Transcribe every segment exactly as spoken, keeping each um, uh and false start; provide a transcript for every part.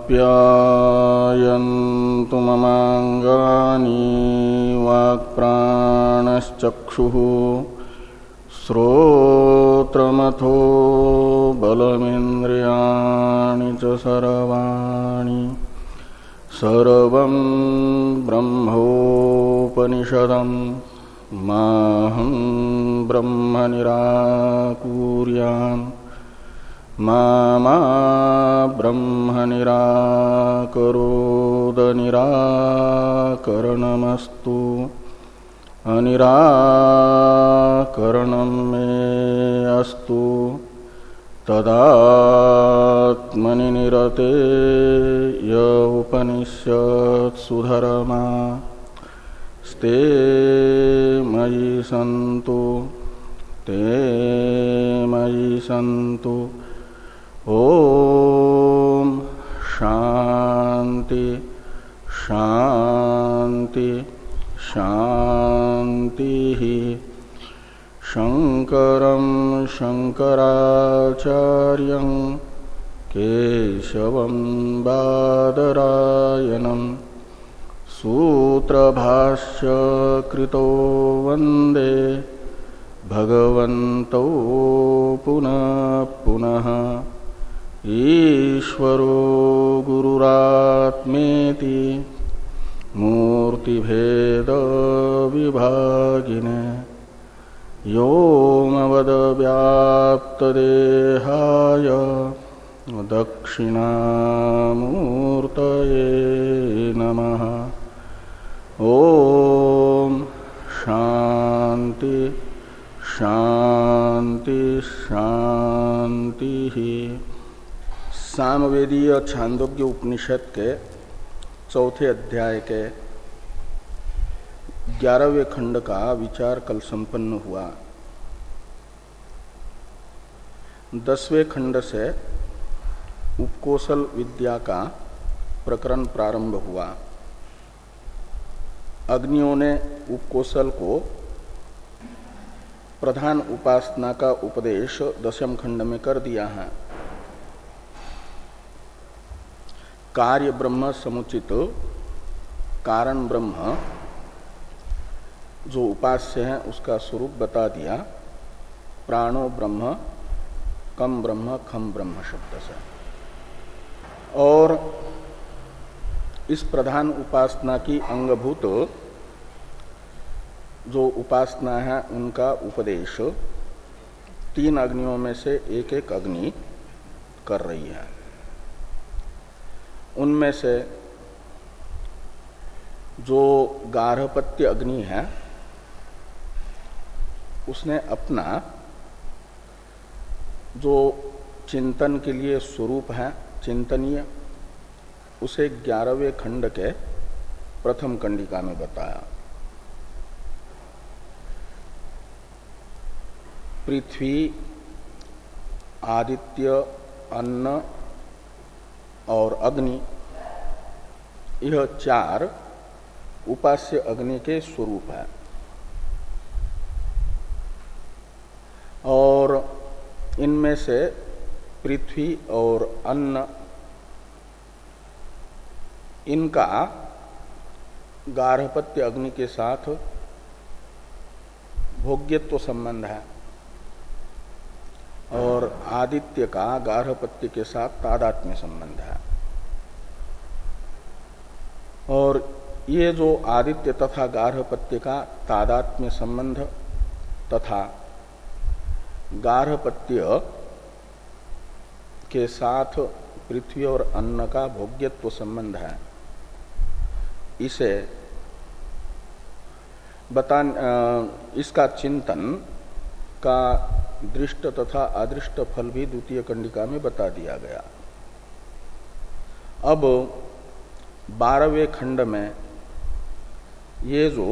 आप्यायन्तु ममाङ्गानि वाक्प्राणश्चक्षुः श्रोत्रमथो बलमिन्द्रियाणि च सर्वाणि सर्वं ब्रह्मोपनिषदं माहं ब्रह्म निराकुर्याम् मा मा ब्रह्म निराकरोद निराकरणमस्तु अनिराकरणं मे अस्तु तदात्मनि निरते य उपनिषत्सु धर्मा स्ते मयि सन्तु ते मयि सन्तु। ओम शांति शांति शांति। शंकरं शंकराचार्यं केशवं बादरायणं सूत्रभाष्य कृतो वंदे भगवन्तौ पुनः पुनः। ईश्वरो गुरुरात्मेति मूर्तिभेद विभागिने व्योमवद्व्याप्तदेहाय दक्षिणामूर्तये नमः। ओम शांति शांति शांति। सामवेदीय छांदोग्य उपनिषद के चौथे अध्याय के ग्यारहवें खंड का विचार कल संपन्न हुआ। दसवें खंड से उपकोशल विद्या का प्रकरण प्रारंभ हुआ। अग्नियों ने उपकोशल को प्रधान उपासना का उपदेश दशम खंड में कर दिया है। कार्य ब्रह्म समुचित कारण ब्रह्म जो उपास्य है उसका स्वरूप बता दिया। प्राणो ब्रह्म, कम ब्रह्म, खम ब्रह्म शब्द से। और इस प्रधान उपासना की अंगभूत जो उपासना है उनका उपदेश तीन अग्नियों में से एक एक अग्नि कर रही है। उनमें से जो गार्हपत्य अग्नि है उसने अपना जो चिंतन के लिए स्वरूप है चिंतनीय, उसे ग्यारहवें खंड के प्रथम कंडिका में बताया। पृथ्वी, आदित्य, अन्न और अग्नि, यह चार उपास्य अग्नि के स्वरूप है। और इनमें से पृथ्वी और अन्न, इनका गार्हपत्य अग्नि के साथ भोग्यत्व संबंध है और आदित्य का गार्हपत्य के साथ तादात्म्य संबंध है। और ये जो आदित्य तथा गार्हपत्य का तादात्म्य संबंध तथा गार्हपत्य के साथ पृथ्वी और अन्न का भोग्यत्व संबंध है, इसे बता इसका चिंतन का दृष्ट तथा अदृष्ट फल भी द्वितीय कंडिका में बता दिया गया। अब बारहवें खंड में ये जो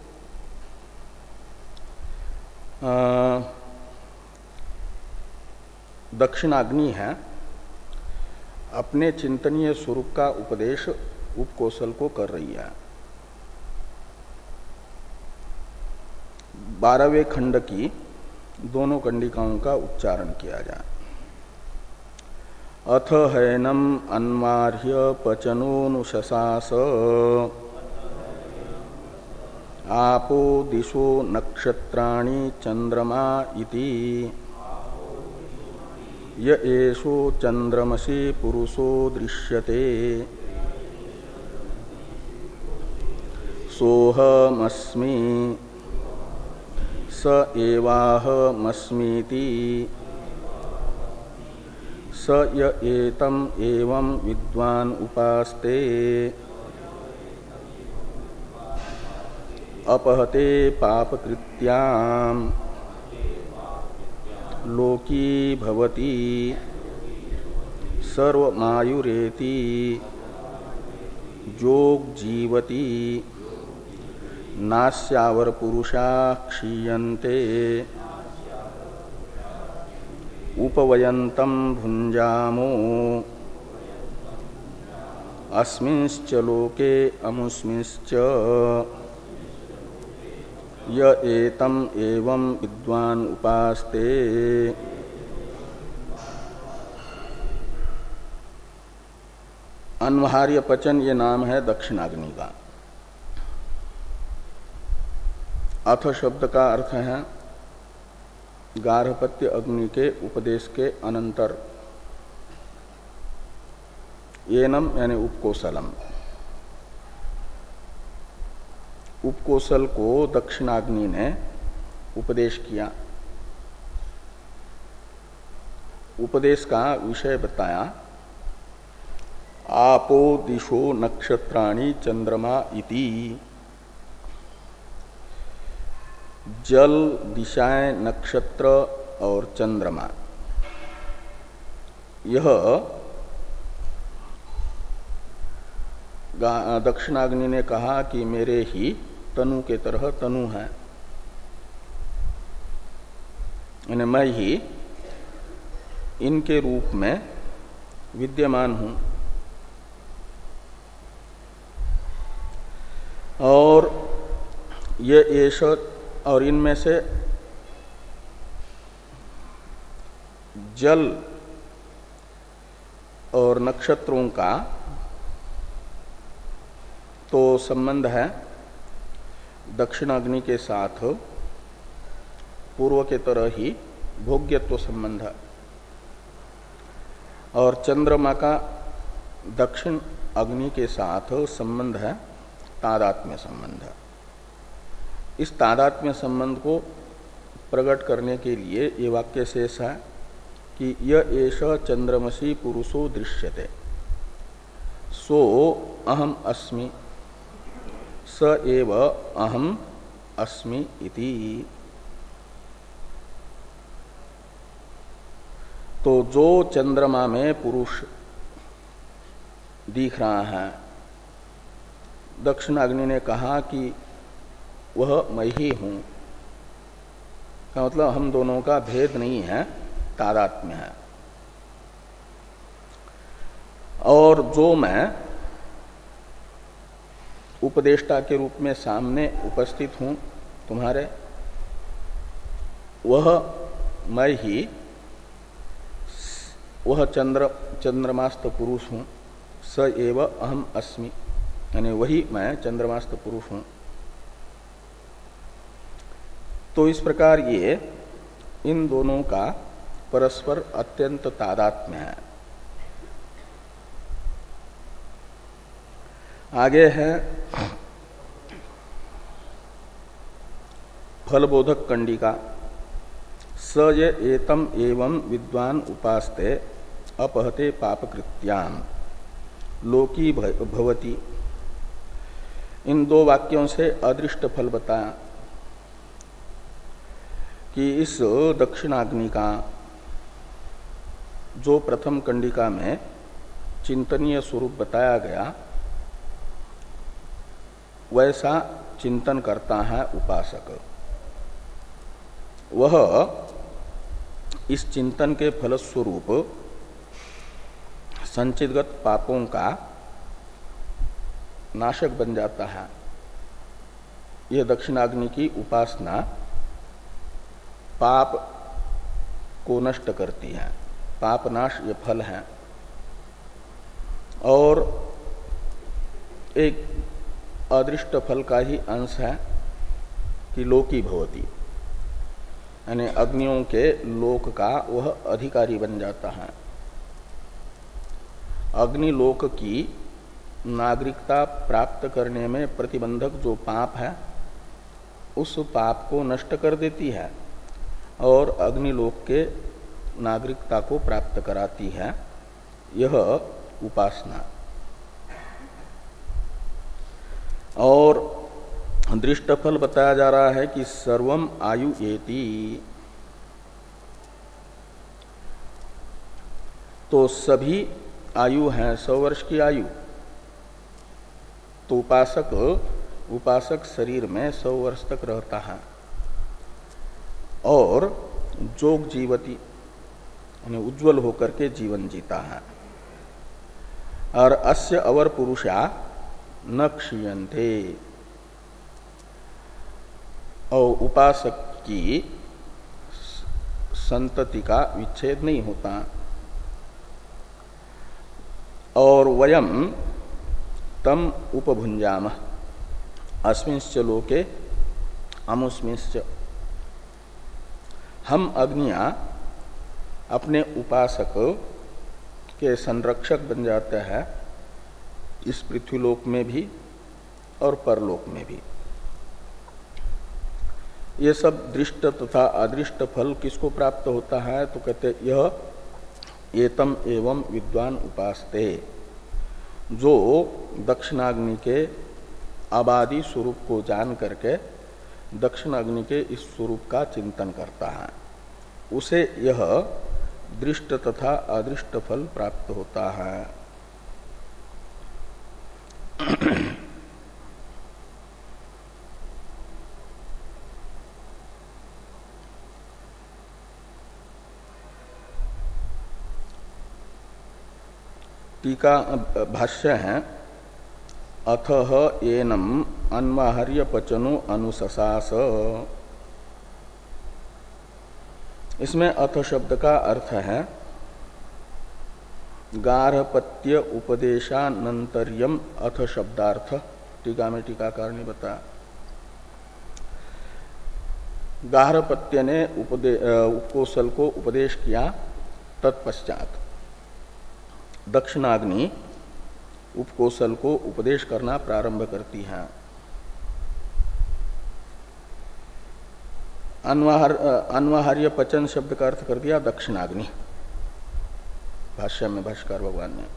दक्षिणाग्नि है अपने चिंतनीय स्वरूप का उपदेश उपकोशल को कर रही है। बारहवें खंड की दोनों कंडिकाओं का उच्चारण किया जाए। अथ हैनम अन्मार्ह्य पचनोनुशसास आपो दिशो नक्षत्राणि चंद्रमा इति य एषो चंद्रमसि पुरुषो दृश्यते सोहमस्मि स एवाहमस्मीति स य एतम एवं विद्वान उपास्ते अपहते पापकृत्याम लोकी भवति सर्वमायुरेति जोग जीवति नास्यावर पुरुषा क्षीयन्ते उपवयन्तं भुञ्जामो अस्मिंश्च लोके अमुस्मिंश्च य एतम एवं विद्वान उपास्ते। अन्वहार्य पचन ये नाम है दक्षिणाग्नि का। अथ शब्द का अर्थ है गार्हपत्य अग्नि के उपदेश के अनंतर, येनम यानी उपकोसलम। उपकोसल को दक्षिणाग्नि ने उपदेश किया। उपदेश का विषय बताया, आपो दिशो नक्षत्राणि चंद्रमा इति। जल, दिशाएं, नक्षत्र और चंद्रमा, यह दक्षिणाग्नि ने कहा कि मेरे ही तनु के तरह तनु है, यानी मैं ही इनके रूप में विद्यमान हूं। और ये एष, और इनमें से जल और नक्षत्रों का तो संबंध है दक्षिणाग्नि के साथ पूर्व के तरह ही भोग्यत्व संबंध है, और चंद्रमा का दक्षिण अग्नि के साथ संबंध है तादात्म्य संबंध। इस तादात्म्य संबंध को प्रकट करने के लिए ये वाक्य शेष है कि य एष चंद्रमसि पुरुषो दृश्यते सो अहम अस्मि स एव अहम अस्मि इति। तो जो चंद्रमा में पुरुष दिख रहा है, दक्षिणाग्नि ने कहा कि वह मैं ही हूं, का मतलब हम दोनों का भेद नहीं है, तादात्म्य है। और जो मैं उपदेष्टा के रूप में सामने उपस्थित हूं तुम्हारे, वह मैं ही वह चंद्र चंद्रमास्त पुरुष हूं। स एव अहम अस्मि, यानी वही मैं चंद्रमास्त पुरुष हूं। तो इस प्रकार ये इन दोनों का परस्पर अत्यंत तादात्म्य है। आगे है फलबोधक कंडिका। स ये एतम एवं विद्वान उपास्ते अपहते पापकृत्याम लोकी भवति। इन दो वाक्यों से अदृष्ट फल बताया कि इस दक्षिणाग्नि का जो प्रथम कंडिका में चिंतनीय स्वरूप बताया गया, वैसा चिंतन करता है उपासक। वह इस चिंतन के फलस्वरूप संचितगत पापों का नाशक बन जाता है। यह दक्षिणाग्नि की उपासना पाप को नष्ट करती है। पाप नाश ये फल है, और एक अदृष्ट फल का ही अंश है कि लोकी भवती, यानी अग्नियों के लोक का वह अधिकारी बन जाता है। अग्निलोक की नागरिकता प्राप्त करने में प्रतिबंधक जो पाप है उस पाप को नष्ट कर देती है और अग्निलोक के नागरिकता को प्राप्त कराती है यह उपासना। और दृष्ट फल बताया जा रहा है कि सर्वम आयु एति, तो सभी आयु है सौ वर्ष की आयु, तो उपासक उपासक शरीर में सौ वर्ष तक रहता है। और जोग जीवती यानी उज्जवल होकर के जीवन जीता है। और अस्य अवर पुरुषा न क्षीयन्ते, और उपासक की संतति का विच्छेद नहीं होता। और वयम तम उपभुंजाम अस्मिंश्च लोके अमुस्मिंश्च, हम अग्नियां अपने उपासक के संरक्षक बन जाते हैं इस पृथ्वीलोक में भी और परलोक में भी। ये सब दृष्ट तथा अदृष्ट फल किसको प्राप्त होता है? तो कहते यह एतम एवं विद्वान उपासते, जो दक्षिणाग्नि के आबादी स्वरूप को जान करके दक्षिणाग्नि के इस स्वरूप का चिंतन करता है, उसे यह दृष्ट तथा अदृष्ट फल प्राप्त होता है। टीका भाष्य है, अथह एनम अन्वाहर्य पचनो अनुससास। इसमें अथ शब्द का अर्थ है गार्हपत्य उपदेशानंतर्यम अथ शब्दार्थ। टीका में टीकाकार ने बताया गार्हपत्य ने उपदे उपकोसल को उपदेश किया, तत्पश्चात दक्षिणाग्नि उपकोसल को उपदेश करना प्रारंभ करती है। अन्वाहर अन्वाहार्य पचन शब्द का अर्थ कर दिया दक्षिणाग्नि, भाष्य में भाष्कर भगवान ने।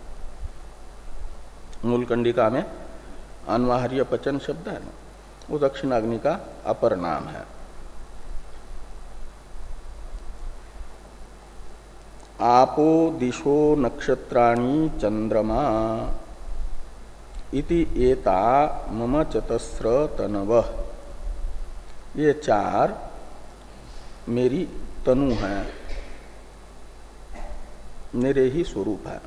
मूल कंडिका में अन्वाहार्य पचन शब्द है ना, वो दक्षिणाग्नि का अपर नाम है। आपो दिशो नक्षत्राणि चंद्रमा इति एता मम चतस्र तनवः, ये चार मेरी तनु हैं, मेरे ही स्वरूप है।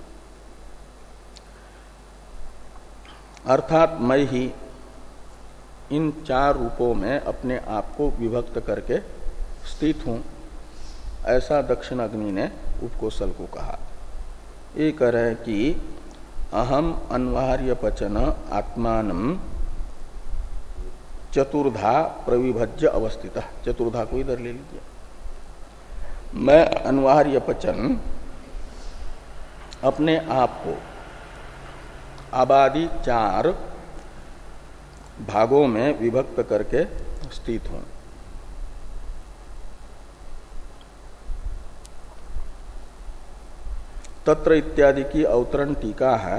अर्थात मैं ही इन चार रूपों में अपने आप को विभक्त करके स्थित हूं, ऐसा दक्षिणाग्नि ने उपकोसल को कहा। ये कह रहे हैं कि अहम अन्वार्य पचन आत्मानम चतुर्धा प्रविभज्य अवस्थित। चतुर्धा को इधर ले लीजिए। मैं अन्वार्य पचन अपने आप को आबादी चार भागों में विभक्त करके स्थित हूं। तत्र इत्यादि की अवतरण टीका है,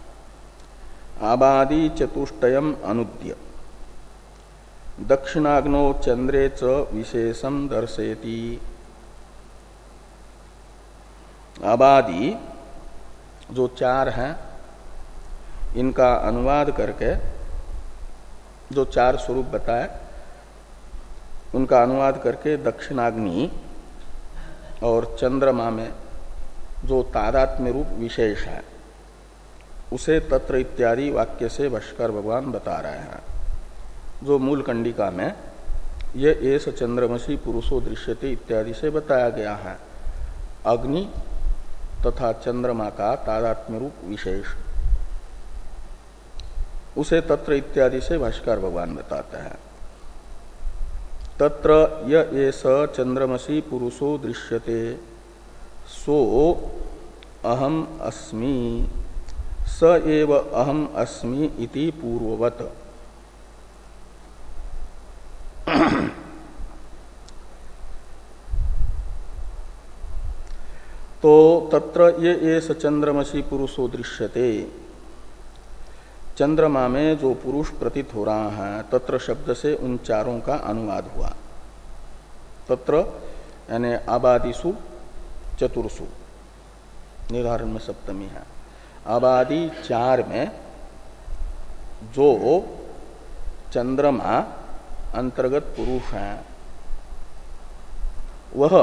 आबादी चतुष्टयम अनुद्य दक्षिणाग्नो चंद्रे च विशेषम दर्शयति। आबादी जो चार हैं इनका अनुवाद करके जो चार स्वरूप बताए उनका अनुवाद करके दक्षिणाग्नि और चंद्रमा में जो तादात्म्य रूप विशेष है उसे तत्र इत्यादि वाक्य से भाष्कर भगवान बता रहे हैं। जो मूल कंडिका में ये एस चंद्रमसी पुरुषो दृश्यते इत्यादि से बताया गया है, अग्नि तथा चंद्रमा का तादात्म्य रूप विशेष उसे तत्र इत्यादि से भाष्यकार भगवान बताते हैं। तत्र य एष चंद्रमसि पुरुषो दृश्यते सो अहम अस्मि स एव अहम अस्मि इति पूर्ववत्। तो तत्र ये एष चंद्रमसि पुरुषो दृश्यते, चंद्रमा में जो पुरुष प्रतीत हो रहा है, तत्र शब्द से उन चारों का अनुवाद हुआ। तत्र यानी आबादिषु चतुर्षु, निर्धारण में सप्तमी है। आबादी चार में जो चंद्रमा अंतर्गत पुरुष है वह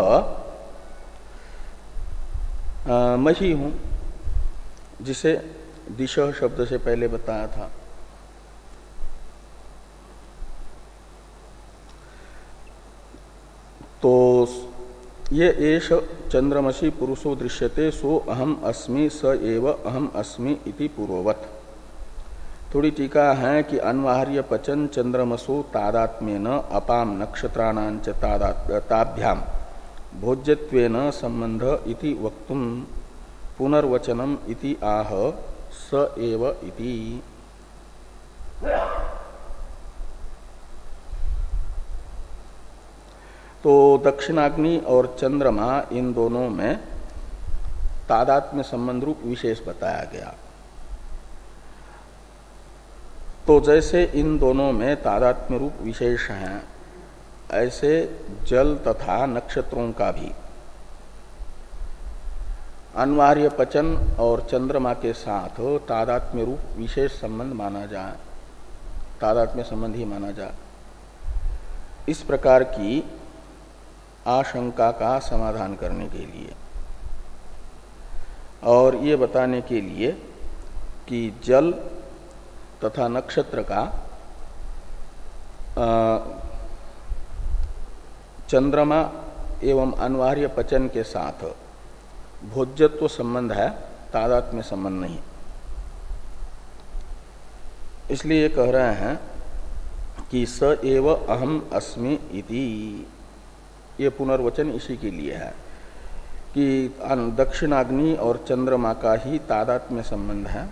आ, मैं ही हूं, जिसे दिशा शब्द से पहले बताया था। तो ये एष चंद्रमसि पुरुषो दृश्यते सो अहम अस्मि स एव अहम अस्मि इति पूर्ववत्। थोड़ी टीका है कि अन्वार्य पचन चंद्रमसो तादात्म्येन अपाम नक्षत्राणांच ताभ्याम भोज्यत्वेन संबंध इति वक्तुम पुनर्वचनम इति आह स एव इति। तो दक्षिणाग्नि और चंद्रमा इन दोनों में तादात्म्य संबंध रूप विशेष बताया गया। तो जैसे इन दोनों में तादात्म्य रूप विशेष हैं, ऐसे जल तथा नक्षत्रों का भी अनिवार्य पचन और चंद्रमा के साथ तादात्म्य रूप विशेष संबंध माना जाए, तादात्म्य संबंध ही माना जाए। इस प्रकार की आशंका का समाधान करने के लिए और ये बताने के लिए कि जल तथा नक्षत्र का चंद्रमा एवं अनिवार्य पचन के साथ भोज्यत्व संबंध है, तादात्म्य संबंध नहीं। इसलिए कह रहे हैं कि स एव अहम अस्मि इति। ये पुनर्वचन इसी के लिए है कि दक्षिणाग्नि और चंद्रमा का ही तादात्म्य संबंध है।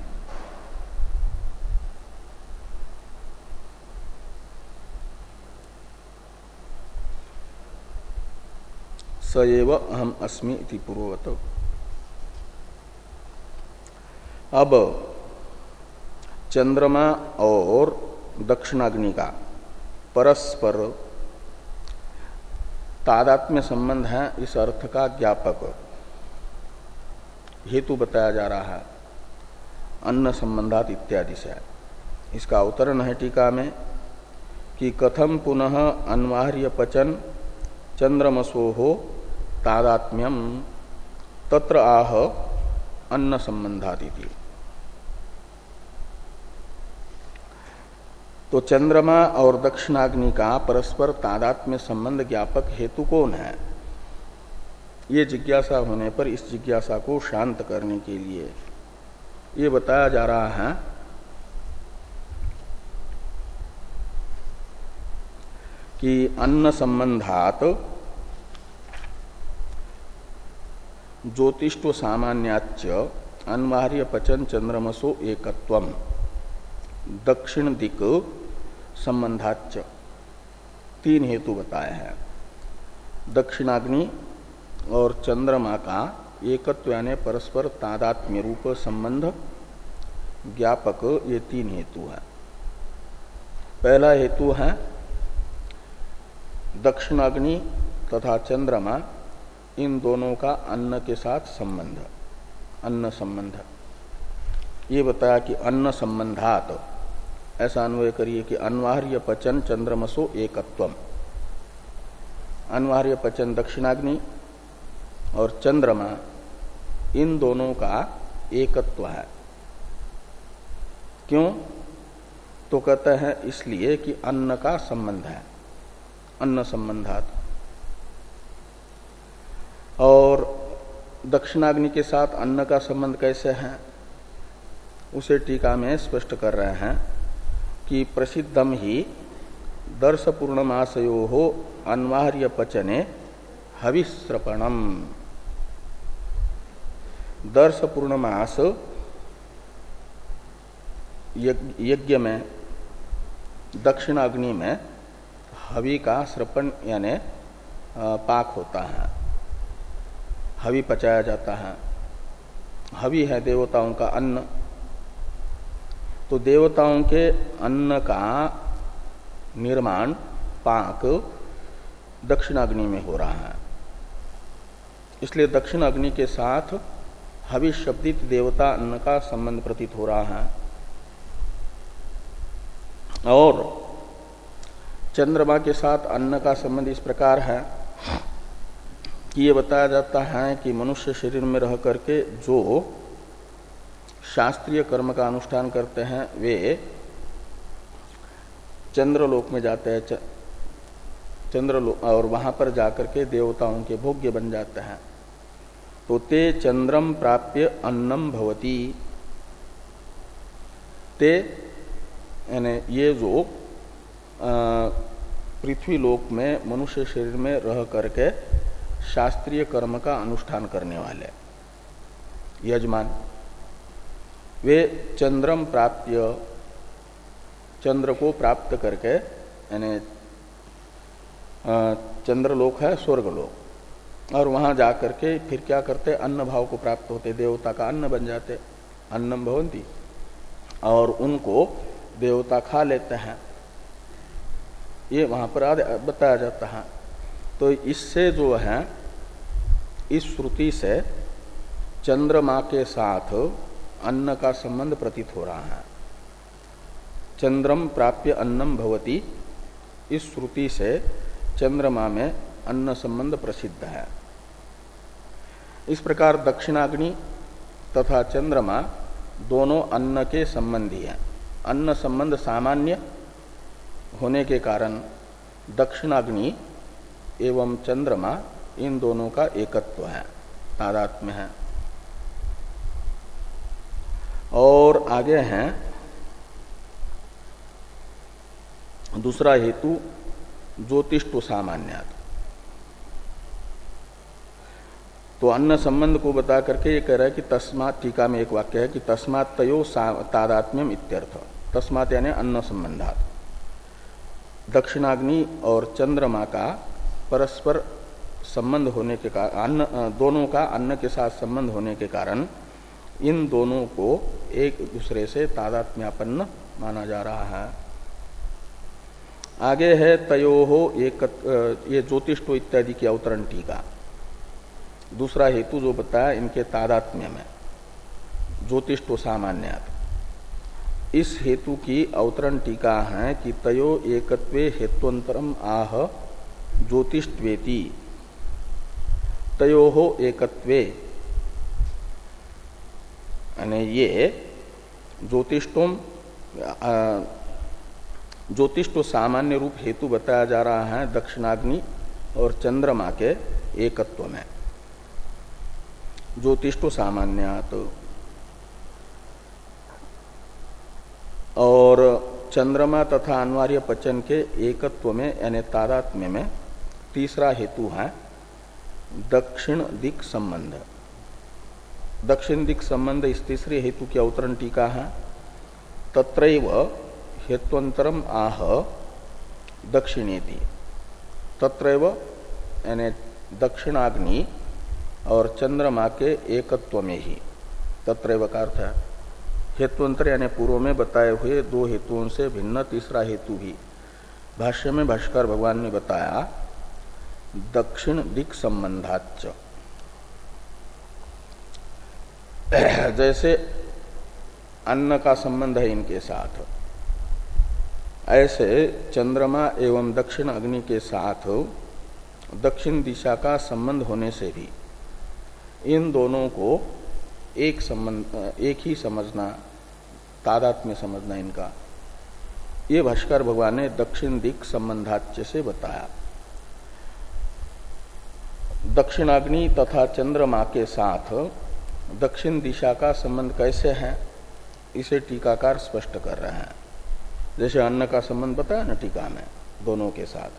स एव अहम अस्मि इति पूर्ववत्। अब चंद्रमा और दक्षिणाग्नि का परस्पर तादात्म्य संबंध है, इस अर्थ का ज्ञापक हेतु बताया जा रहा है अन्न संबंधात इत्यादि से। इसका अवतरण है टीका में कि कथम पुनः अनिवार्य पचन चंद्रमसो हो तादात्म्यम तत्र आह अन्न संबंधादिति। तो चंद्रमा और दक्षिणाग्नि का परस्पर तादात्म्य संबंध ज्ञापक हेतु कौन है? ये जिज्ञासा होने पर इस जिज्ञासा को शांत करने के लिए ये बताया जा रहा है कि अन्न संबंधात ज्योतिष्व सामान्याच्च अनिवार्य पचन चंद्रमसो एकत्वम दक्षिण दिक संबंधाच्च। तीन हेतु बताए हैं। दक्षिणाग्नि और चंद्रमा का एकत्व यानी परस्पर तादात्म्य रूप संबंध ज्ञापक, ये तीन हेतु है। पहला हेतु है दक्षिणाग्नि तथा चंद्रमा इन दोनों का अन्न के साथ संबंध, अन्न संबंध। ये बताया कि अन्न संबंधात, ऐसा अन्वय करिए कि अनिवार्य पचन चंद्रमसो एकत्वम। अनिवार्य पचन दक्षिणाग्नि और चंद्रमा इन दोनों का एकत्व है। क्यों? तो कहते हैं इसलिए कि अन्न का संबंध है, अन्न संबंधात। और दक्षिणाग्नि के साथ अन्न का संबंध कैसे है उसे टीका में स्पष्ट कर रहे हैं कि प्रसिद्धम ही दर्श पूर्णमासयो हो अनिवार्य पचने हविस्रपणम। दर्श पूर्णमास यज्ञ में दक्षिणाग्नि में हवि का श्रपण यानी पाक होता है, हवि पचाया जाता है। हवि है देवताओं का अन्न, तो देवताओं के अन्न का निर्माण पाक दक्षिणाग्नि में हो रहा है। इसलिए दक्षिणाग्नि के साथ हवि शब्दित देवता अन्न का संबंध प्रतीत हो रहा है। और चंद्रमा के साथ अन्न का संबंध इस प्रकार है कि ये बताया जाता है कि मनुष्य शरीर में रह करके जो शास्त्रीय कर्म का अनुष्ठान करते हैं वे चंद्रलोक में जाते हैं, चंद्रलोक, और वहां पर जाकर के देवताओं के भोग्य बन जाते हैं। तो ते चंद्रम प्राप्य अन्नम भवती, ते यानी ये जो पृथ्वी लोक में मनुष्य शरीर में रह करके शास्त्रीय कर्म का अनुष्ठान करने वाले यजमान, वे चंद्रम प्राप्य, चंद्र को प्राप्त करके, यानी चंद्रलोक है स्वर्गलोक, और वहां जाकर के फिर क्या करते, अन्न भाव को प्राप्त होते, देवता का अन्न बन जाते, अन्नम भवंती, और उनको देवता खा लेते हैं। ये वहां पर बताया जाता है। तो इससे जो है, इस श्रुति से चंद्रमा के साथ अन्न का संबंध प्रतीत हो रहा है। चंद्रम प्राप्य अन्नम भवती, इस श्रुति से चंद्रमा में अन्न संबंध प्रसिद्ध है। इस प्रकार दक्षिणाग्नि तथा चंद्रमा दोनों अन्न के संबंधी हैं। अन्न संबंध सामान्य होने के कारण दक्षिणाग्नि एवं चंद्रमा इन दोनों का एकत्व है, तादात्म्य है। और आगे हैं दूसरा हेतु ज्योतिष्टो सामान्यात। तो अन्न संबंध को बता करके ये कह रहा है कि तस्मात्, टीका में एक वाक्य है कि तस्मात् तयो तादात्म्यम इत्यर्थ। तस्मात् यानी अन्न संबंधात, दक्षिणाग्नि और चंद्रमा का परस्पर संबंध होने के कारण, अन्न दोनों का अन्न के साथ संबंध होने के कारण इन दोनों को एक दूसरे से तादात्म्यापन्न माना जा रहा है। आगे है तयोहो एक, ये ज्योतिष्टो इत्यादि की अवतरण टीका। दूसरा हेतु जो बताया इनके तादात्म्य में, ज्योतिष्टो सामान्यात, इस हेतु की अवतरण टीका है कि तयो एकत्वे हेत्वंतरम आह ज्योतिष्वेति। तयोहो एकत्वे यानी ये ज्योतिष्टोम, ज्योतिष्टो सामान्य रूप हेतु बताया जा रहा है दक्षिणाग्नि और चंद्रमा के एकत्व में। ज्योतिष्टो सामान्यात, और चंद्रमा तथा अनिवार्य पचन के एकत्व में यानी तादात्म्य में तीसरा हेतु है दक्षिण दिक संबंध। दक्षिण दिक संबंध इस तीसरे हेतु की अवतरण टीका है। तत्रैव हेत्वंतरम आह दक्षिणेति। तत्रैव यानी दक्षिणाग्नि और चंद्रमा के एकत्व में ही, तत्रैव का अर्थ है हेत्वंतर यानी पूर्व में बताए हुए दो हेतुओं से भिन्न तीसरा हेतु भी भाष्य में भाष्कर भगवान ने बताया दक्षिण दिक संबंधाच्च। जैसे अन्न का संबंध है इनके साथ, ऐसे चंद्रमा एवं दक्षिण अग्नि के साथ दक्षिण दिशा का संबंध होने से भी इन दोनों को एक संबंध, एक ही समझना, तादात्म्य समझना इनका, ये भाष्कर भगवान ने दक्षिण दिक संबंधाच्य से बताया। दक्षिणाग्नि तथा चंद्रमा के साथ दक्षिण दिशा का संबंध कैसे है, इसे टीकाकार स्पष्ट कर रहे हैं। जैसे अन्न का संबंध बताया ना टीका में दोनों के साथ।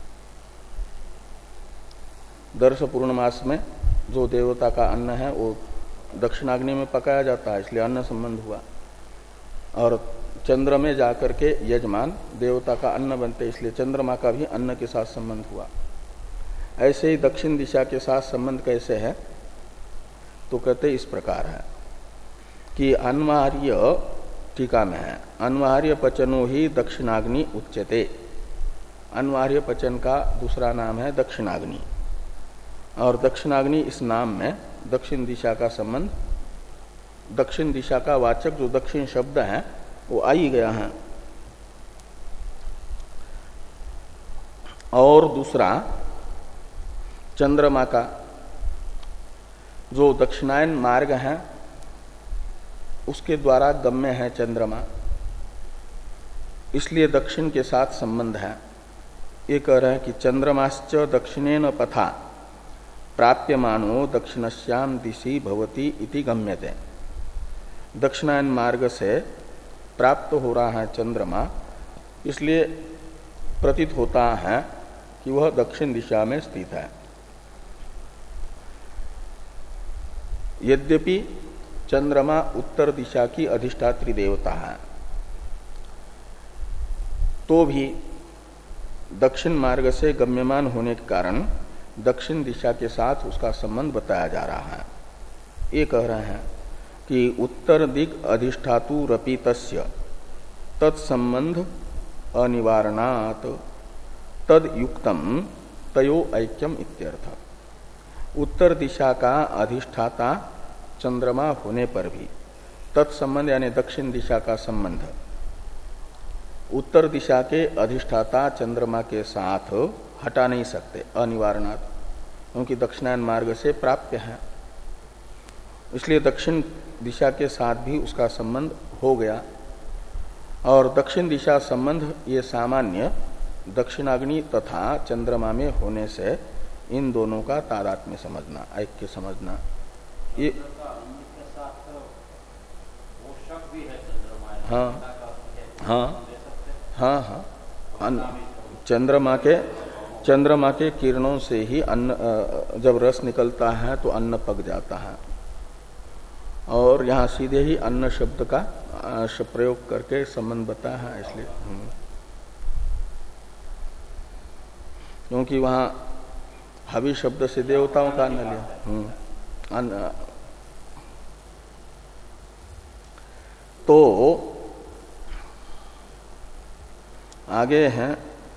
दर्श पूर्णमास में जो देवता का अन्न है वो दक्षिणाग्नि में पकाया जाता है, इसलिए अन्न संबंध हुआ। और चंद्र में जाकर के यजमान देवता का अन्न बनते, इसलिए चंद्रमा का भी अन्न के साथ संबंध हुआ। ऐसे ही दक्षिण दिशा के साथ संबंध कैसे है, तो कहते इस प्रकार है कि अन्वार्य, टीका में है, अन्वार्य पचनो ही दक्षिणाग्नि उच्यते। अन्वार्य पचन का दूसरा नाम है दक्षिणाग्नि, और दक्षिणाग्नि इस नाम में दक्षिण दिशा का संबंध, दक्षिण दिशा का वाचक जो दक्षिण शब्द है वो आ ही गया है। और दूसरा चंद्रमा का जो दक्षिणायन मार्ग है उसके द्वारा गम्य है चंद्रमा, इसलिए दक्षिण के साथ संबंध है। ये कह रहे हैं कि चंद्रमाश्च दक्षिणेन पथा प्राप्यमानो दक्षिणस्याम दिशि भवति इति गम्यते। दक्षिणायन मार्ग से प्राप्त हो रहा है चंद्रमा, इसलिए प्रतीत होता है कि वह दक्षिण दिशा में स्थित है। यद्यपि चंद्रमा उत्तर दिशा की अधिष्ठात्री देवता है, तो भी दक्षिण मार्ग से गम्यमान होने के कारण दक्षिण दिशा के साथ उसका संबंध बताया जा रहा है। ये कह रहे हैं कि उत्तर दिक अधिष्ठातु रपितस्य तत्संबंध अनिवारणात् तद युक्तम तयो ऐक्यम इत्यर्थ। उत्तर दिशा का अधिष्ठाता चंद्रमा होने पर भी तत्संबंध यानी दक्षिण दिशा का संबंध उत्तर दिशा के अधिष्ठाता चंद्रमा के साथ हटा नहीं सकते अनिवारणात्, क्योंकि दक्षिणायन मार्ग से प्राप्य है, इसलिए दक्षिण दिशा के साथ भी उसका संबंध हो गया। और दक्षिण दिशा संबंध ये सामान्य दक्षिणाग्नि तथा चंद्रमा में होने से इन दोनों का तादात्म्य समझना, ऐक्य समझना। ये हाँ हाँ हाँ हाँ चंद्रमा के चंद्रमा के किरणों से ही अन्न, जब रस निकलता है तो अन्न पक जाता है। और यहाँ सीधे ही अन्न शब्द का प्रयोग करके संबंध बताया है, इसलिए क्योंकि वहाँ हवि शब्द से देवताओं का अन्न लिया। अन्न तो आगे हैं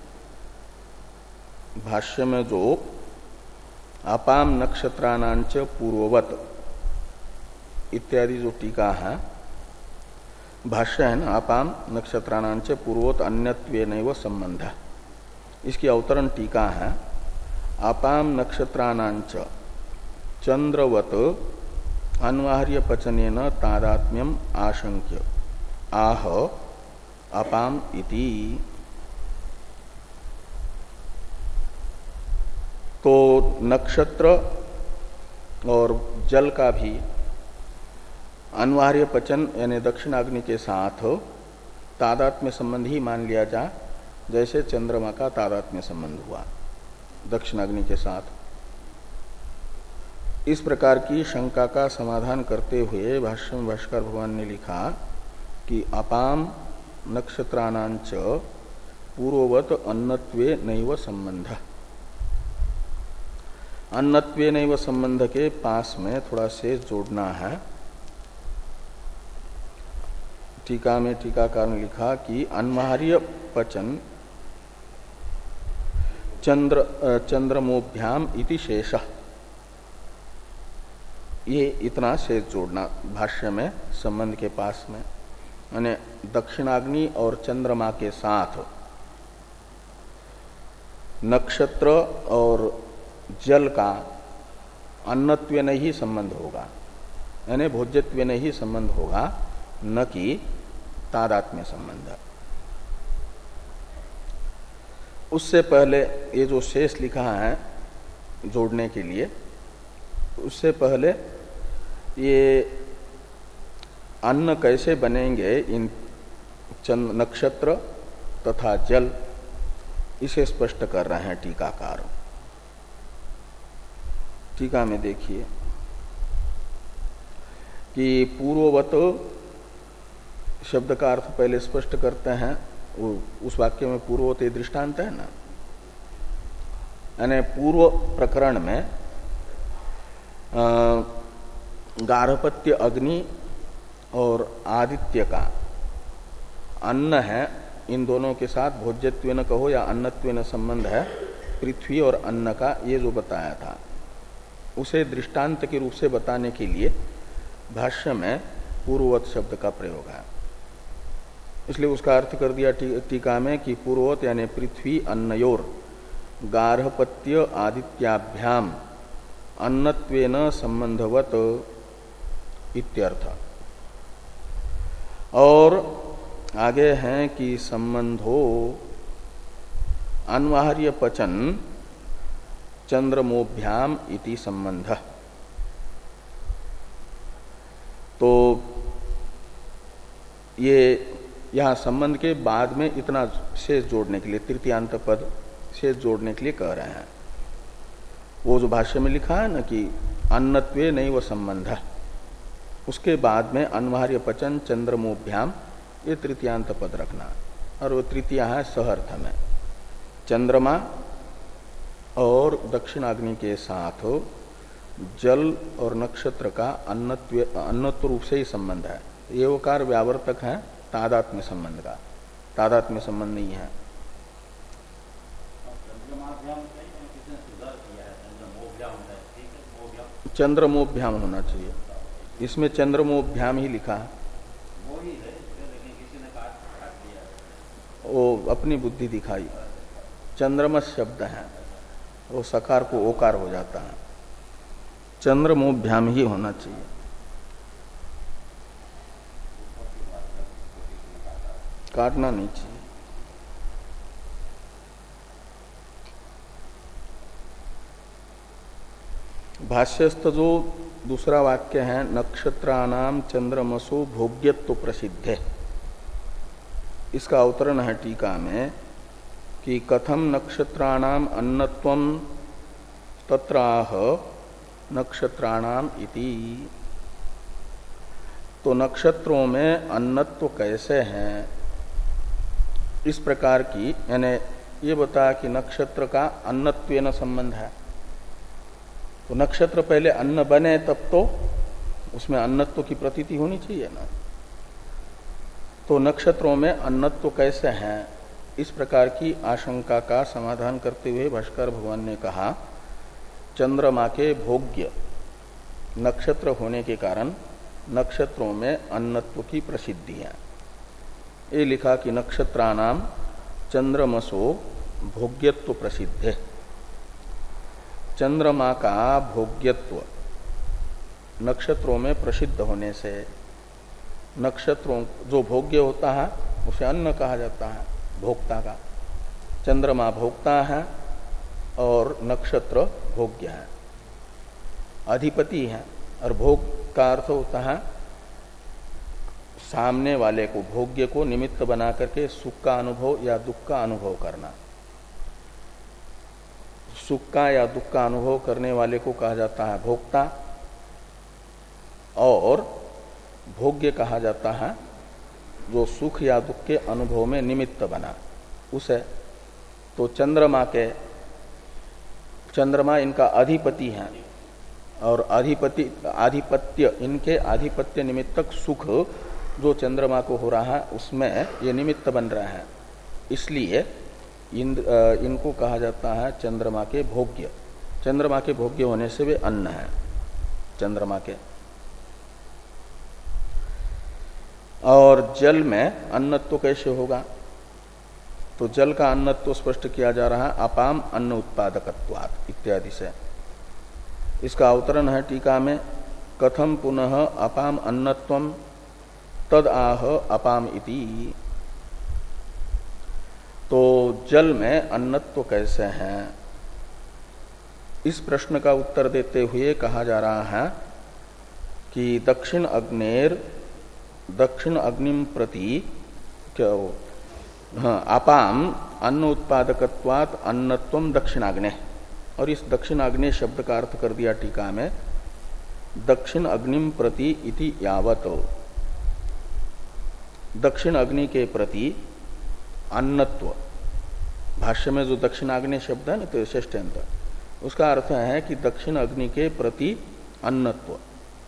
भाष्य में जो अपाम नक्षत्राणांच पूर्ववत इत्यादि जो टीका है, भाष्य है ना, अपाम नक्षत्राणांच पूर्ववत अन्यत्वेनैव संबंध, इसकी अवतरण टीका है। अपाम नक्षत्राणांच चंद्रवत अन्वार्य पचनेन तादात्म्यम आशंक्य आह अपाम इति। तो नक्षत्र और जल का भी अनिवार्य पचन यानी दक्षिणाग्नि के साथ तादात्म्य संबंध ही मान लिया जा, जैसे चंद्रमा का तादात्म्य संबंध हुआ दक्षिणाग्नि के साथ। इस प्रकार की शंका का समाधान करते हुए भाष्य में भाष्कर भगवान ने लिखा कि अपाम नक्षत्राणांच पूर्ववत अन्नत्वे नैव संबंध। अन्नत्वे नैव संबंध के पास में थोड़ा शेष जोड़ना है। टीका में टीकाकार ने लिखा कि अन्वार्य पचन चंद्र चंद्रमोभ्याम इति शेषः, ये इतना शेष जोड़ना भाष्य में संबंध के पास में, यानी दक्षिणाग्नि और चंद्रमा के साथ नक्षत्र और जल का अन्नत्व में ही संबंध होगा, यानी भोज्यत्व में ही संबंध होगा, न कि तादात्म्य संबंध। उससे पहले ये जो शेष लिखा है जोड़ने के लिए, उससे पहले ये अन्न कैसे बनेंगे इन नक्षत्र तथा जल, इसे स्पष्ट कर रहे हैं टीकाकार। टीका में देखिए कि पूर्ववत शब्द का अर्थ पहले स्पष्ट करते हैं। वो उस वाक्य में पूर्ववत ये दृष्टांत है ना, यानी पूर्व प्रकरण में गार्हपत्य अग्नि और आदित्य का अन्न है, इन दोनों के साथ भोज्यत्वेन कहो या अन्नत्वेन संबंध है पृथ्वी और अन्न का, ये जो बताया था उसे दृष्टांत के रूप से बताने के लिए भाष्य में पूर्ववत शब्द का प्रयोग है। इसलिए उसका अर्थ कर दिया टीका में कि पूर्ववत यानी पृथ्वी अन्नयोर गार्हपत्य आदित्याभ्याम अन्नत्वेन संबंधवत इत्यर्थ। और आगे हैं कि संबंधो अन्वार्य पचन चंद्रमोभ्याम इति संबंध। तो ये यहाँ संबंध के बाद में इतना शेष जोड़ने के लिए, तृतीयांत पद शेष जोड़ने के लिए कह रहे हैं। वो जो भाष्य में लिखा है ना कि अन्नत्वे नैव संबंध, उसके बाद में अन्वार्य पचन चंद्रमोभ्याम, ये तृतीयांत पद रखना। और वो तृतीय है सहर्थ में, चंद्रमा और दक्षिणाग्नि के साथ जल और नक्षत्र का अन्नत्व अन्नत्व रूप से ही संबंध है। ये वकार व्यावर्तक है तादात्म्य संबंध का, तादात्म्य संबंध नहीं है। चंद्रमोभ्याम होना चाहिए, इसमें चंद्रमोभ्याम ही लिखा है। वो अपनी बुद्धि दिखाई, चंद्रमस शब्द है, वो सकार को ओकार हो जाता है, चंद्रमोभ्याम ही होना चाहिए। काटना नहीं चाहिए। भाष्यस्थ जो दूसरा वाक्य है नक्षत्राणाम चंद्रमसो भोग्यत्व प्रसिद्धे, इसका अवतरण है टीका में कि कथम नक्षत्राणाम अन्नत्वम तत्राह नक्षत्राणाम इति। तो नक्षत्रों में अन्नत्व कैसे हैं, इस प्रकार की, यानी ये बताया कि नक्षत्र का अन्नत्वेन संबंध है। तो नक्षत्र पहले अन्न बने तब तो उसमें अन्नत्व की प्रतीति होनी चाहिए ना। तो नक्षत्रों में अन्नत्व कैसे हैं, इस प्रकार की आशंका का समाधान करते हुए भास्कर भगवान ने कहा चंद्रमा के भोग्य नक्षत्र होने के कारण नक्षत्रों में अन्नत्व की प्रसिद्धि है। ये लिखा कि नक्षत्राणाम चंद्रमसो भोग्यत्व प्रसिद्ध है। चंद्रमा का भोग्यत्व नक्षत्रों में प्रसिद्ध होने से, नक्षत्रों जो भोग्य होता है उसे अन्न कहा जाता है, भोक्ता का। चंद्रमा भोक्ता है और नक्षत्र भोग्य है, अधिपति है। और भोग का अर्थ होता है सामने वाले को, भोग्य को निमित्त बना करके सुख का अनुभव या दुख का अनुभव करना। सुख का या दुख का अनुभव करने वाले को कहा जाता है भोक्ता, और भोग्य कहा जाता है जो सुख या दुख के अनुभव में निमित्त बना उसे। तो चंद्रमा के चंद्रमा इनका अधिपति है, और अधिपति आधिपत्य, इनके आधिपत्य निमित्तक सुख जो चंद्रमा को हो रहा है उसमें ये निमित्त बन रहा है। इसलिए इन, इनको कहा जाता है चंद्रमा के भोग्य। चंद्रमा के भोग्य होने से वे अन्न है चंद्रमा के। और जल में अन्नत्व कैसे होगा, तो जल का अन्नत्व स्पष्ट किया जा रहा है अपाम अन्न उत्पादकत्वात् इत्यादि से। इसका अवतरण है टीका में कथम पुनः अपाम अन्नत्वम तद आह अपाम इति। तो जल में अन्नत्व कैसे हैं, इस प्रश्न का उत्तर देते हुए कहा जा रहा है कि दक्षिण अग्नेर दक्षिण अग्निम प्रति क्या हो हाँ, अपाम अन्न उत्पादकत्वात् अन्नत्वम दक्षिणाग्ने, और इस दक्षिणाग्ने शब्द का अर्थ कर दिया टीका में दक्षिण अग्निम प्रति इति यावत, दक्षिण अग्नि के प्रति अन्नत्व। भाष्य में जो दक्षिणाग्नि शब्द है ना तो षष्ठ्यंत, उसका अर्थ है कि दक्षिण अग्नि के प्रति अन्नत्व।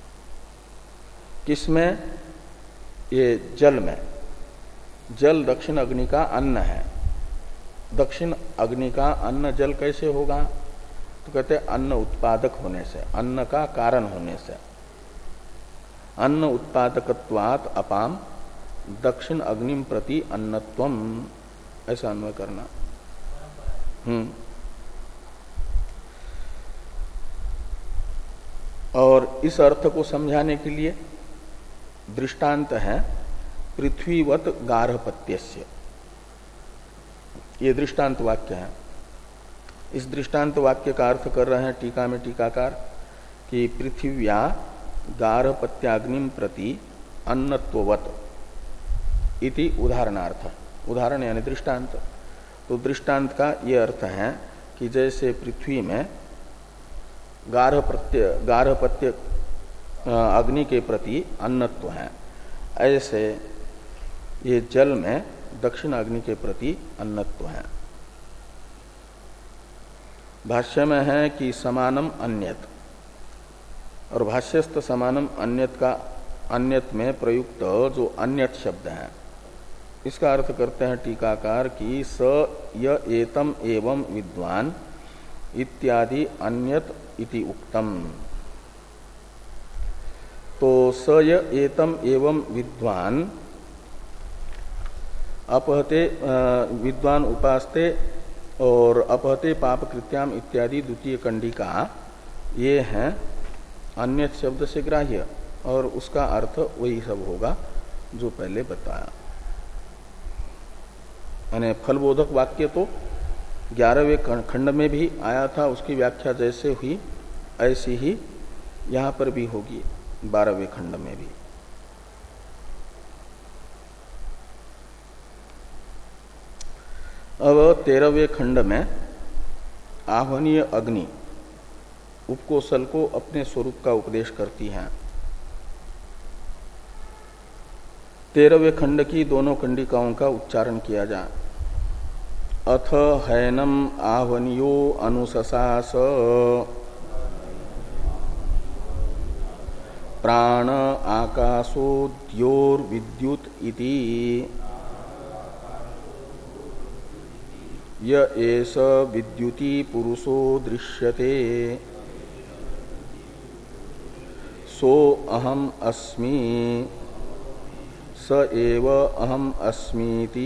किसमें? ये जल में। जल दक्षिण अग्नि का अन्न है। दक्षिण अग्नि का अन्न जल कैसे होगा? तो कहते अन्न उत्पादक होने से, अन्न का कारण होने से। अन्न उत्पादकत्वात् अपाम दक्षिण अग्निम प्रति अन्नत्वम, ऐसा अन्वय करना। हम्म और इस अर्थ को समझाने के लिए दृष्टांत है पृथ्वीवत गार्हपत्यस्य। ये दृष्टांत वाक्य है। इस दृष्टांत वाक्य का अर्थ कर रहे हैं टीका में टीकाकार कि पृथिव्या गार्हपत्याग्निम प्रति अन्नत्ववत इति उदाहरणार्थ। उदाहरण यानी दृष्टांत। तो दृष्टांत का ये अर्थ है कि जैसे पृथ्वी में गार्हपत्य गार्हपत्य अग्नि के प्रति अन्नत्व है, ऐसे ये जल में दक्षिण अग्नि के प्रति अन्नत्व है। भाष्य में है कि समानम अन्यत, और भाष्यस्थ समानम अन्यत का अन्यत में प्रयुक्त जो अन्यत शब्द है इसका अर्थ करते हैं टीकाकार कि स य एतम एवं विद्वान इत्यादि अन्यत इति उक्तम। तो स य एतम एवं विद्वान अपहते विद्वान उपास्ते और अपहते पाप कृत्याम इत्यादि द्वितीय कंडिका, ये हैं अन्यत शब्द से ग्राह्य, और उसका अर्थ वही सब होगा जो पहले बताया। यानी फलबोधक वाक्य तो ग्यारहवें खंड में भी आया था, उसकी व्याख्या जैसे हुई ऐसी ही यहां पर भी होगी बारहवें खंड में भी। अब तेरहवें खंड में आह्वनीय अग्नि उपकोशल को अपने स्वरूप का उपदेश करती है। तेरहवें खंड की दोनों कंडिकाओं का उच्चारण किया जाए। अथ हैनम आह्वनियो अनुससास प्राण आकाशो द्योर विद्युत इति य एष विद्युति पुरुषो दृश्यते सो अहम अस्मि स एव अहम अस्मीति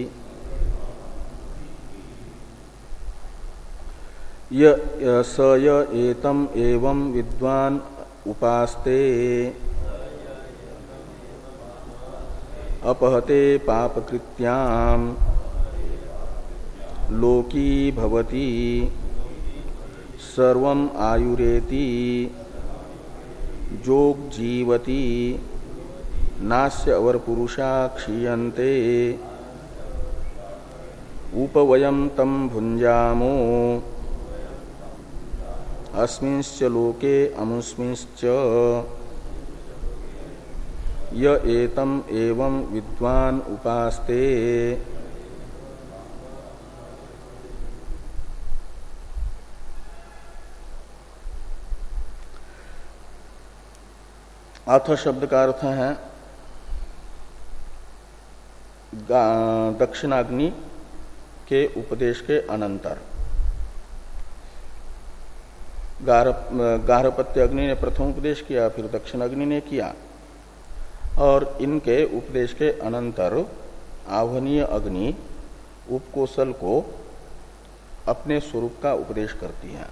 य स य एतम एवं विद्वान उपास्ते अपहते पापकृत्याम लोकी भवति सर्वम आयुरेति जोग जीवति नास्य अवर पुरुषा क्षीयन्ते उपवयम तम भुंजामो अस्मिंश्च लोके अमुस्मिंश्च य एतम एवं विद्वान उपास्ते अथ शब्द का अर्थ है दक्षिणाग्नि के उपदेश के अनंतर। गार्हपत्य अग्नि ने प्रथम उपदेश किया, फिर दक्षिण अग्नि ने किया, और इनके उपदेश के अनंतर आह्वनीय अग्नि उपकोशल को अपने स्वरूप का उपदेश करती है।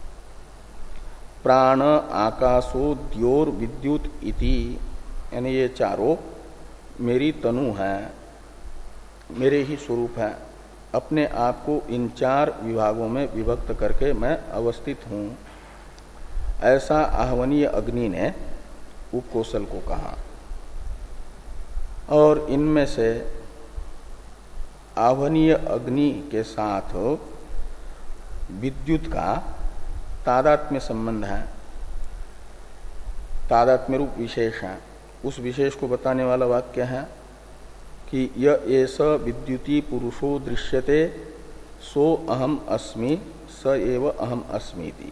प्राण आकाशो द्योर विद्युत इति, यानी ये चारों मेरी तनु है, मेरे ही स्वरूप है। अपने आप को इन चार विभागों में विभक्त करके मैं अवस्थित हूं, ऐसा आह्वनीय अग्नि ने उपकोशल को कहा। और इनमें से आवनीय अग्नि के साथ विद्युत का तादात्म्य संबंध है, तादात्म्य रूप विशेष है। उस विशेष को बताने वाला वाक्य है कि य एष विद्युती पुरुषो दृश्यते सो अहम अस्मि स एव अहम अस्मीति।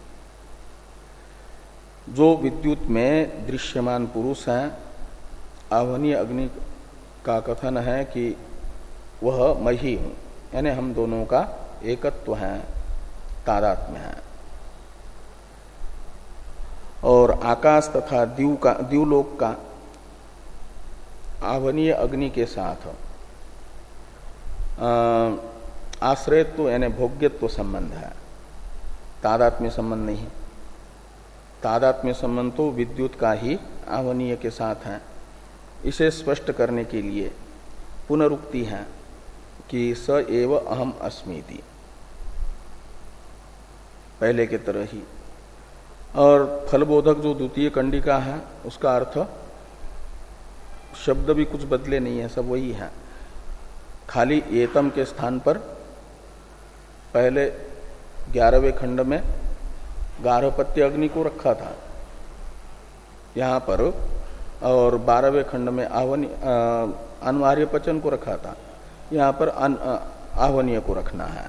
जो विद्युत में दृश्यमान पुरुष है, आवनीय अग्नि का कथन है कि वह मैं ही हूं, यानी हम दोनों का एकत्व है, तादात्म्य है। और आकाश तथा द्यू का द्यूलोक का आवनीय अग्नि के साथ आश्रयत्व यानी भोग्यत्व संबंध है, तादात्म्य संबंध नहीं। तादात्म्य संबंध तो विद्युत का ही आवनीय के साथ है। इसे स्पष्ट करने के लिए पुनरुक्ति है कि स एव अहम अस्मीति, पहले के तरह ही। और फलबोधक जो द्वितीय कंडिका है उसका अर्थ शब्द भी कुछ बदले नहीं है, सब वही है। खाली एतम के स्थान पर पहले ग्यारहवें खंड में गार्हपत्य अग्नि को रखा था यहाँ पर, और बारहवें खंड में आवनी अनिवार्य पचन को रखा था, यहाँ पर आवनीय को रखना है।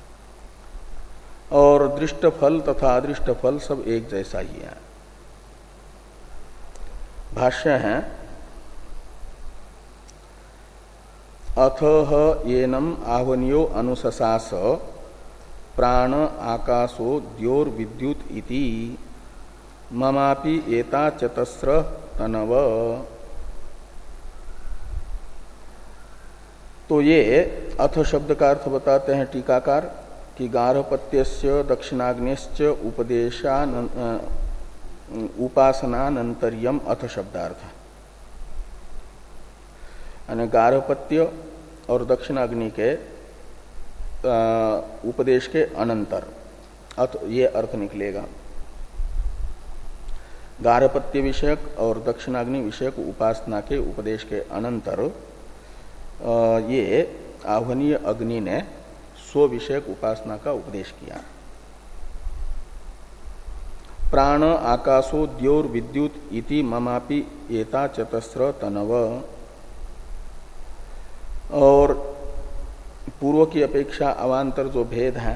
और दृष्ट फल तथा अदृष्ट फल सब एक जैसा ही है। भाष्य है अथह येनम आवनियो अनुससास प्राण आकाशो द्योर विद्युत इति ममापि एता चतस्र तनव। तो ये अथ शब्द का अर्थ बताते हैं टीकाकार कि गार्हपत्यस्य दक्षिणाग्नेश्च उपदेशान उपासनानंतर्यम अथ शब्दार्थ। यानी गार्हपत्य और दक्षिणाग्नि के उपदेश के अनंतर अथ ये अर्थ निकलेगा। गार्हपत्य विषयक और दक्षिणाग्नि विषयक उपासना के उपदेश के अनंतर ये आवनीय अग्नि ने स्व विषयक उपासना का उपदेश किया। प्राण आकाशो द्योर विद्युत इति ममापि एता चतस्र तनव। और पूर्व की अपेक्षा अवान्तर जो भेद है,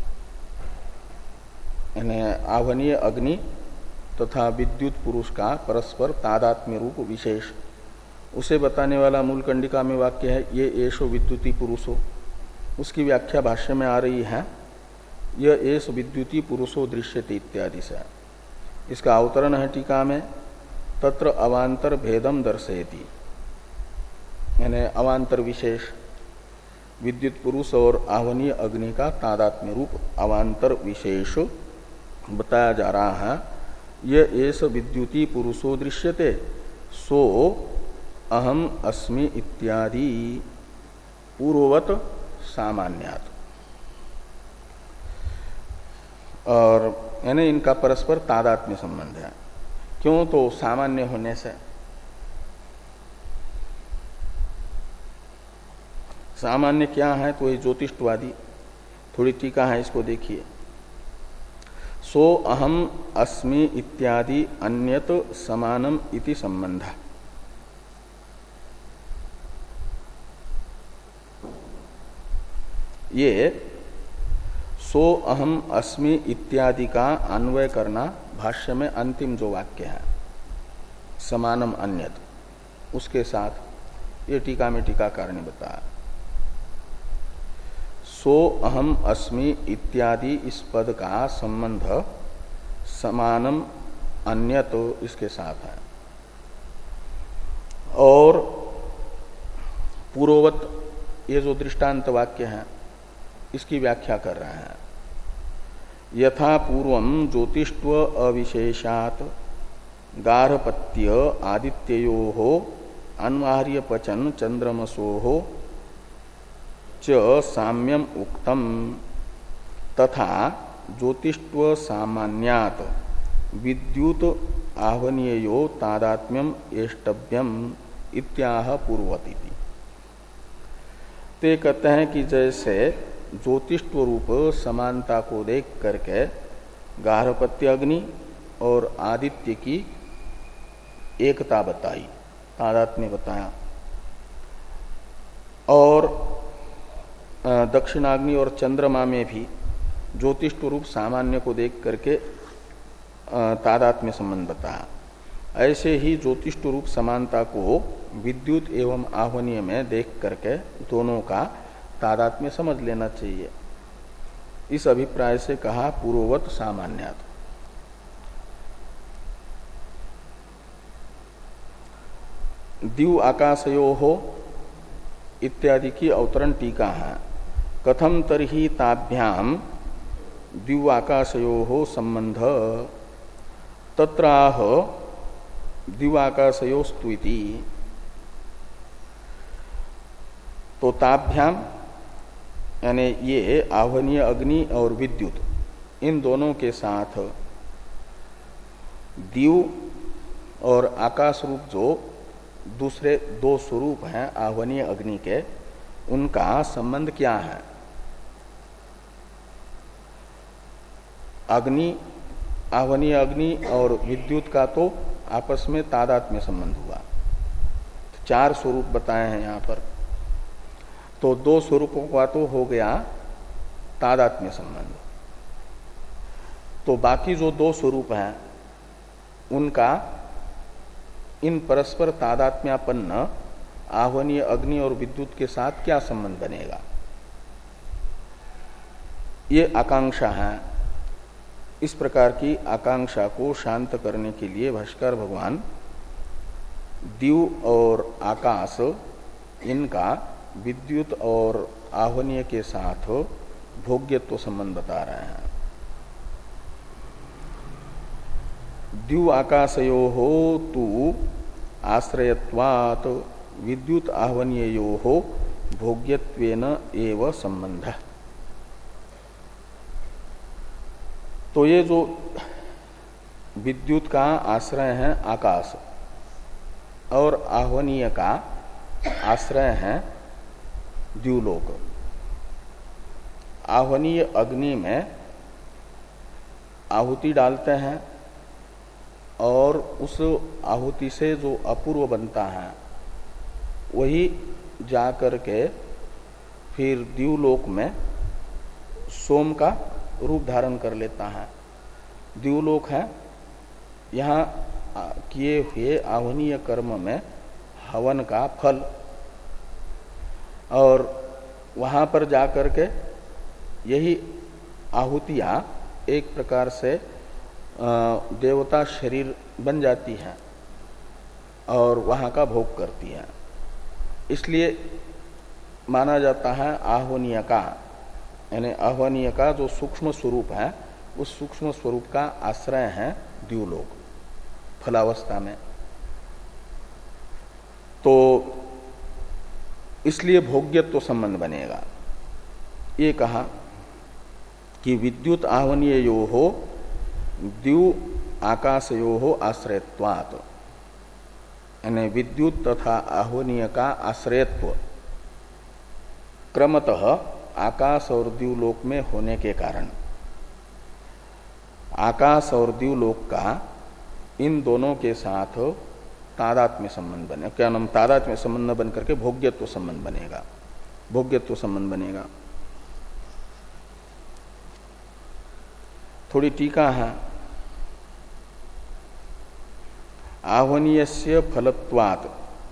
यानी आवनीय अग्नि तथा विद्युत पुरुष का परस्पर तादात्म्य रूप विशेष, उसे बताने वाला मूल कंडिका में वाक्य है ये एषो विद्युती पुरुषो। उसकी व्याख्या भाष्य में आ रही है यह एष विद्युती पुरुषो दृश्यते इत्यादि से। इसका अवतरण है टीका में तत्र अवान्तर भेदम दर्शयति, यानी अवान्तर विशेष विद्युत पुरुष और आवनीय अग्नि का तादात्म्य रूप अवान्तर विशेष बताया जा रहा है। यह एष विद्युती पुरुषो दृश्यते सो अहम अस्मि इत्यादि पूर्ववत सामान्यात्। और यानी इनका परस्पर तादात्म्य संबंध है। क्यों? तो सामान्य होने से। सामान्य क्या है? तो ये ज्योतिषवादी। थोड़ी टीका है, इसको देखिए। सो अहम अस्मि इत्यादि अन्यत समानम इति संबंध। ये सो अहम अस्मि इत्यादि का अन्वय करना भाष्य में अंतिम जो वाक्य है समानम अन्यत, उसके साथ ये टीका में टीकाकार ने बताया। सो अहम अस्मि इत्यादि इस पद का संबंध समानम अन्यत इसके साथ है। और पूर्ववत ये जो दृष्टांत वाक्य है इसकी व्याख्या कर रहे हैं। यथा पूर्वम ज्योतिष्व अविशेषात गार्हपत्य आदित्ययो अन्वार्य पचन चंद्रमसो च साम्यम उक्तम तथा ज्योतिष्व सामान्यात विद्युत आवनीयो तादात्म्यम एष्टव्यम इत्याह पूर्वतीति। ते कहते हैं कि जैसे ज्योतिष्व रूप समानता को देख करके गार्हपत्य अग्नि और आदित्य की एकता बताई, तादात्म्य बताया, और दक्षिणाग्नि और चंद्रमा में भी ज्योतिष्व रूप सामान्य को देख करके तादात्म्य संबंध बताया। ऐसे ही ज्योतिष्व रूप समानता को विद्युत एवं आह्वनीय में देख करके दोनों का तादात्म्य समझ लेना चाहिए। इस अभिप्राय से कहा पूर्ववत सामान्यात्। द्यु आकाशयोः इत्यादि की अवतरण टीका है। कथम तर्हि ताभ्याम द्यु आकाशयोः संबंध तत्राह द्विवाकाशयोस्तु इति। तो ताभ्याम यानी ये आह्वनीय अग्नि और विद्युत, इन दोनों के साथ द्यु और आकाश रूप जो दूसरे दो स्वरूप हैं आह्वनीय अग्नि के, उनका संबंध क्या है? अग्नि, आह्वनीय अग्नि और विद्युत का तो आपस में तादात्म्य संबंध हुआ। तो चार स्वरूप बताए हैं यहाँ पर, तो दो स्वरूपों का तो हो गया तादात्म्य संबंध। तो बाकी जो दो स्वरूप हैं उनका इन परस्पर तादात्म्यापन्न आह्वनीय अग्नि और विद्युत के साथ क्या संबंध बनेगा, ये आकांक्षा है। इस प्रकार की आकांक्षा को शांत करने के लिए भाष्कर भगवान द्यु और आकाश, इनका विद्युत और आह्वनीय के साथ भोग्यत्व संबंध बता रहे हैं। द्यु आकाशयोः तु आश्रयत्वात् विद्युत आह्वनीयोः भोग्यत्वेन एव संबंधः। तो ये जो विद्युत का आश्रय है आकाश और आह्वनीय का आश्रय है द्युलोक। आह्वनीय अग्नि में आहुति डालते हैं और उस आहुति से जो अपूर्व बनता है वही जा करके फिर द्युलोक में सोम का रूप धारण कर लेता है। द्युलोक है, यहाँ किए हुए आह्वनीय कर्म में हवन का फल, और वहाँ पर जाकर के यही आहुतियाँ एक प्रकार से देवता शरीर बन जाती हैं और वहाँ का भोग करती हैं। इसलिए माना जाता है आह्वनीय का, यानी आह्वनीय का जो सूक्ष्म स्वरूप है उस सूक्ष्म स्वरूप का आश्रय है द्युलोक फलावस्था में। तो इसलिए भोग्यत्व संबंध बनेगा। ये कहा कि विद्युत आह्वनीयोः द्यु आकाशयोः आश्रयत्वात्, यानी विद्युत तथा आह्वनीय का आश्रयत्व क्रमतः आकाश और द्युलोक में होने के कारण आकाश और द्युलोक का इन दोनों के साथ तादात्म्य संबंध बने, क्या नाम, तादात्म्य संबंध बन करके भोग्यत्व संबंध बनेगा, भोग्यत्व संबंध बनेगा। थोड़ी टीका है। आह्वनीयस्य फलत्वात्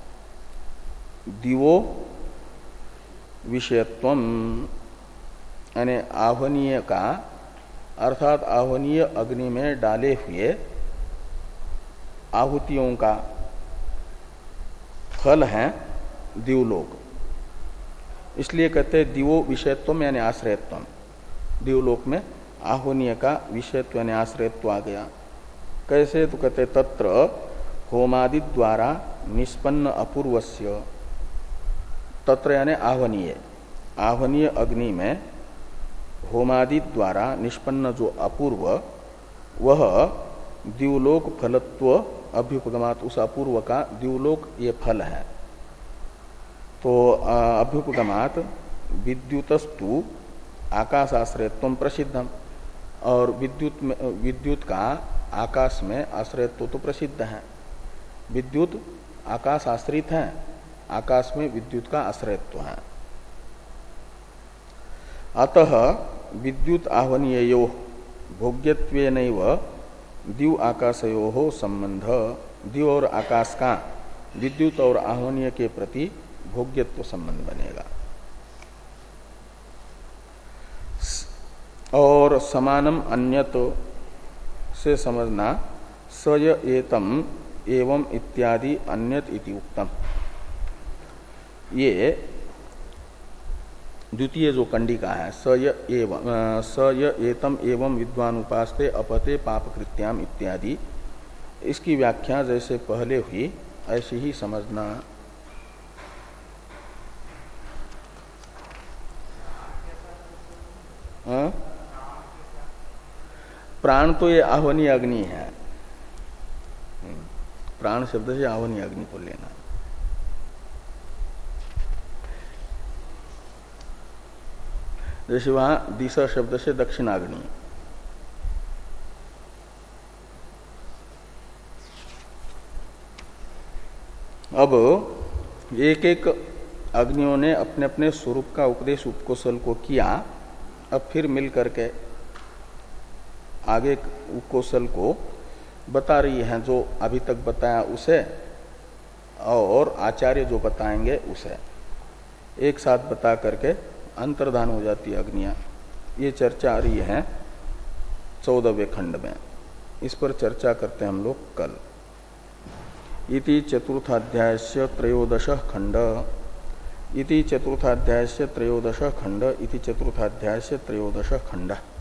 दिवो विषयत्वम, यानी आह्वनीय का अर्थात आह्वनीय अग्नि में डाले हुए आहुतियों का फल है द्युलोक। इसलिए कहते हैं दिवो विषयत्वम यानी आश्रयत्वम, द्युलोक में आह्वनीय का विषयत्व यानी आश्रयत्व आ गया। कैसे? तो कहते तत्र होमादि द्वारा निष्पन्न अपूर्वस्य, तत्र यानी आह्वनीय, आह्वनीय अग्नि में होमादि द्वारा निष्पन्न जो अपूर्व, वह द्युलोक फलत्व अभ्युपगमात, उस अपूर्व का द्युलोक ये फल है। तो अभ्युपगमात विद्युतस्तु आकाशाश्रयत्व प्रसिद्धम, और विद्युत में विद्युत का आकाश में आश्रयत्व तो प्रसिद्ध है। विद्युत आकाश आश्रित है, आकाश में विद्युत का आश्रयत्व है। अतः विद्युत आहवनीयो भोग्यत्वेनैव दिव आकाशयो संबंध, दिव और आकाश का विद्युत और आहवनीय के प्रति भोग्यत्व संबंध बनेगा। और समानम अन्यत से समझना सय एतम एवं इत्यादि अन्यत इति उक्तम। ये द्वितीय जो कंडिका है, सय एवं सय एतम एवं विद्वान उपास्ते अपते पाप कृत्याम इत्यादि, इसकी व्याख्या जैसे पहले हुई ऐसी ही समझना। हाँ? प्राण तो ये आहवनीय अग्नि है, प्राण शब्द से आहवनीय अग्नि को लेना। जैसे वहां दिशा शब्द से दक्षिणाग्नि, अब एक एक अग्नियों ने अपने अपने स्वरूप का उपदेश उपकोशल को किया, अब फिर मिल करके आगे उपकोशल को बता रही हैं, जो अभी तक बताया उसे और आचार्य जो बताएंगे उसे एक साथ बता करके अंतर्धान हो जाती है अग्नियां। ये चर्चा आ रही है चौदहवें खंड में, इस पर चर्चा करते हैं हम लोग कल। इति चतुर्थाध्याय से त्रयोदश खंड, इति चतुर्थाध्याय से त्रयोदश खंड, इति चतुर्थाध्याय से त्रयोदश खंड।